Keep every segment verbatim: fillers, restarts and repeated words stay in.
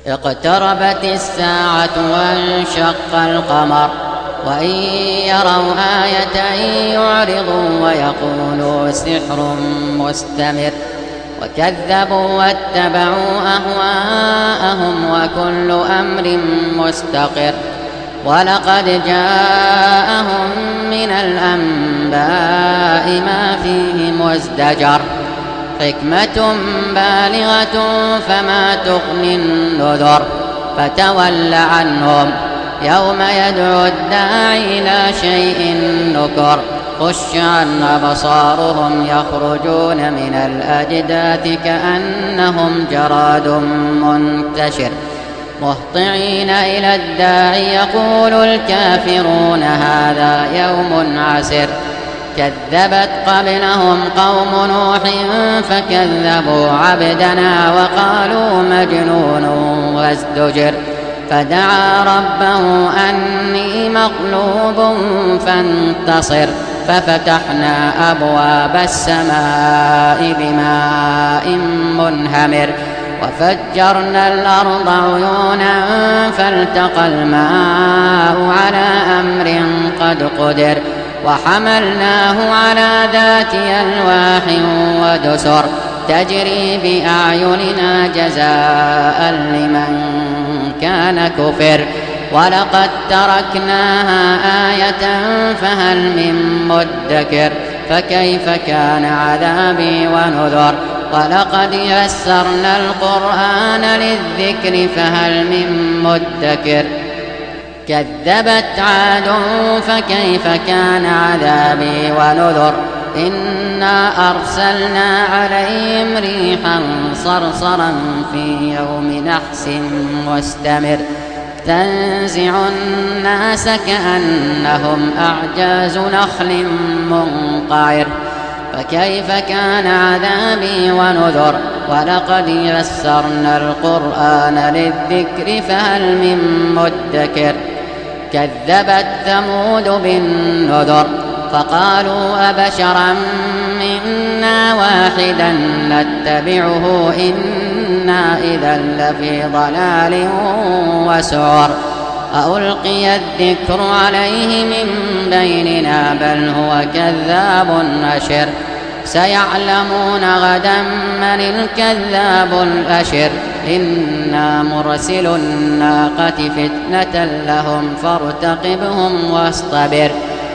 اقتربت الساعة وانشق القمر وإن يروا آية يعرضوا ويقولوا سحر مستمر وكذبوا واتبعوا أهواءهم وكل أمر مستقر ولقد جاءهم من الأنباء ما فيه مزدجر حكمة بالغة فما تغني النذر فتول عنهم يوم يدعو الداعي إلى شيء نكر خش عن أبصارهم يخرجون من الأجداث كأنهم جراد منتشر مهطعين إلى الداعي يقول الكافرون هذا يوم عسر كذبت قبلهم قوم نوح فكذبوا عبدنا وقالوا مجنون وازدجر فدعا ربه أني مغلوب فانتصر ففتحنا أبواب السماء بماء منهمر وفجرنا الأرض عيونا فالتقى الماء على أمر قد قدر وحملناه على ذات ألواح ودسر تجري بأعيننا جزاء لمن كان كفر ولقد تركناها آية فهل من مدكر فكيف كان عذابي ونذر ولقد يسرنا القرآن للذكر فهل من مدكر كذبت عاد فكيف كان عذابي ونذر إنا أرسلنا عليهم ريحا صرصرا في يوم نحس مستمر تنزع الناس كأنهم أعجاز نخل منقعر فكيف كان عذابي ونذر ولقد يسرنا القرآن للذكر فهل من مدكر كذبت ثمود بالنذر فقالوا أبشرا منا واحدا نتبعه إنا إذا لفي ضلال وسعر ألقي الذكر عليه من بيننا بل هو كذاب أشر سيعلمون غدا من الكذاب الأشر إنا مرسل الناقة فتنة لهم فارتقبهم واصطبر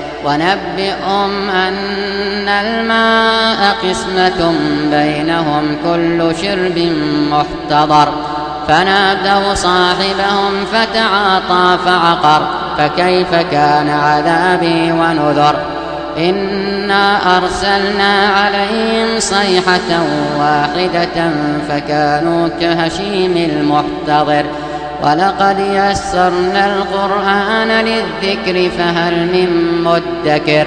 ونبئهم أن الماء قسمة بينهم كل شرب محتضر فنادوا صاحبهم فتعاطى فعقر فكيف كان عذابي ونذر إنا أرسلنا عليهم صيحة واحدة فكانوا كهشيم المحتضر ولقد يسرنا القرآن للذكر فهل من مدكر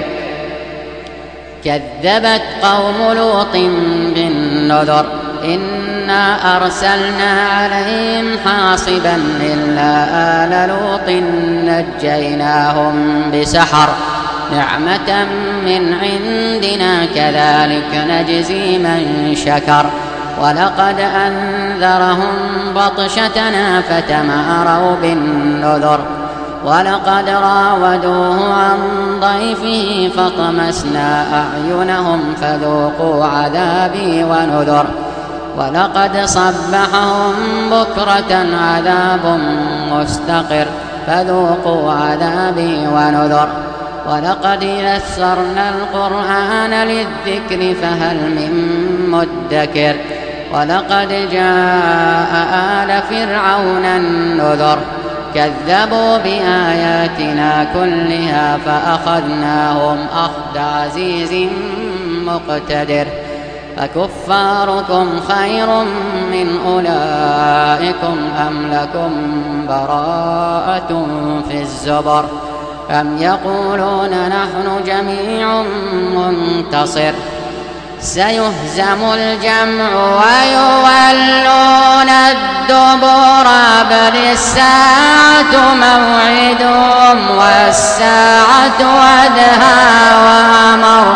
كذبت قوم لوط بالنذر إنا أرسلنا عليهم حاصبا إلا آل لوط نجيناهم بسحر نعمة من عندنا كذلك نجزي من شكر ولقد أنذرهم بطشتنا فتماروا بالنذر ولقد راودوه عن ضيفه فطمسنا أعينهم فذوقوا عذابي ونذر ولقد صبحهم بكرة عذاب مستقر فذوقوا عذابي ونذر ولقد يسرنا القرآن للذكر فهل من مدكر ولقد جاء آل فرعون النذر كذبوا بآياتنا كلها فأخذناهم أخذ عزيز مقتدر أكفاركم خير من أولئكم أم لكم براءة في الزبر أم يقولون نحن جميع منتصر سيهزم الجمع ويولون الدبر بل الساعة موعدهم والساعة أدهى وأمر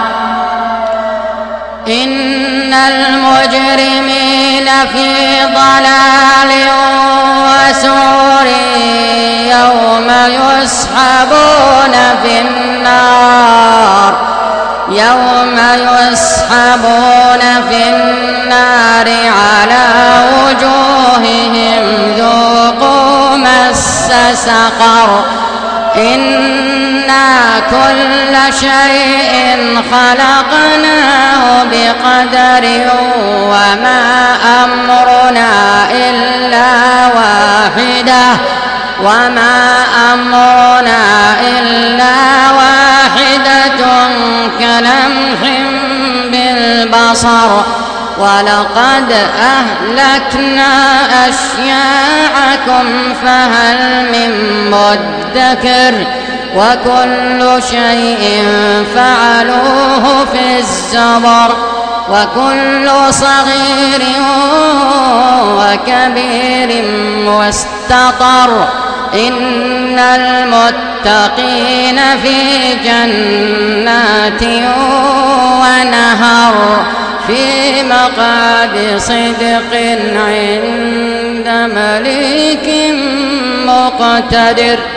إن المجرمين في ضلال يوم يسحبون في النار على وجوههم ذوقوا مس سقر إنا كل شيء خلقناه بقدر وما أمرنا إلا واحدة وما أمرنا إلا واحدة كلمح بالبصر ولقد أهلكنا أشياعكم فهل من مدكر وكل شيء فعلوه في الزبر وكل صغير وكبير مستطر إن المتقين في جنات ونهر في مقعد صدق عند مليك مقتدر.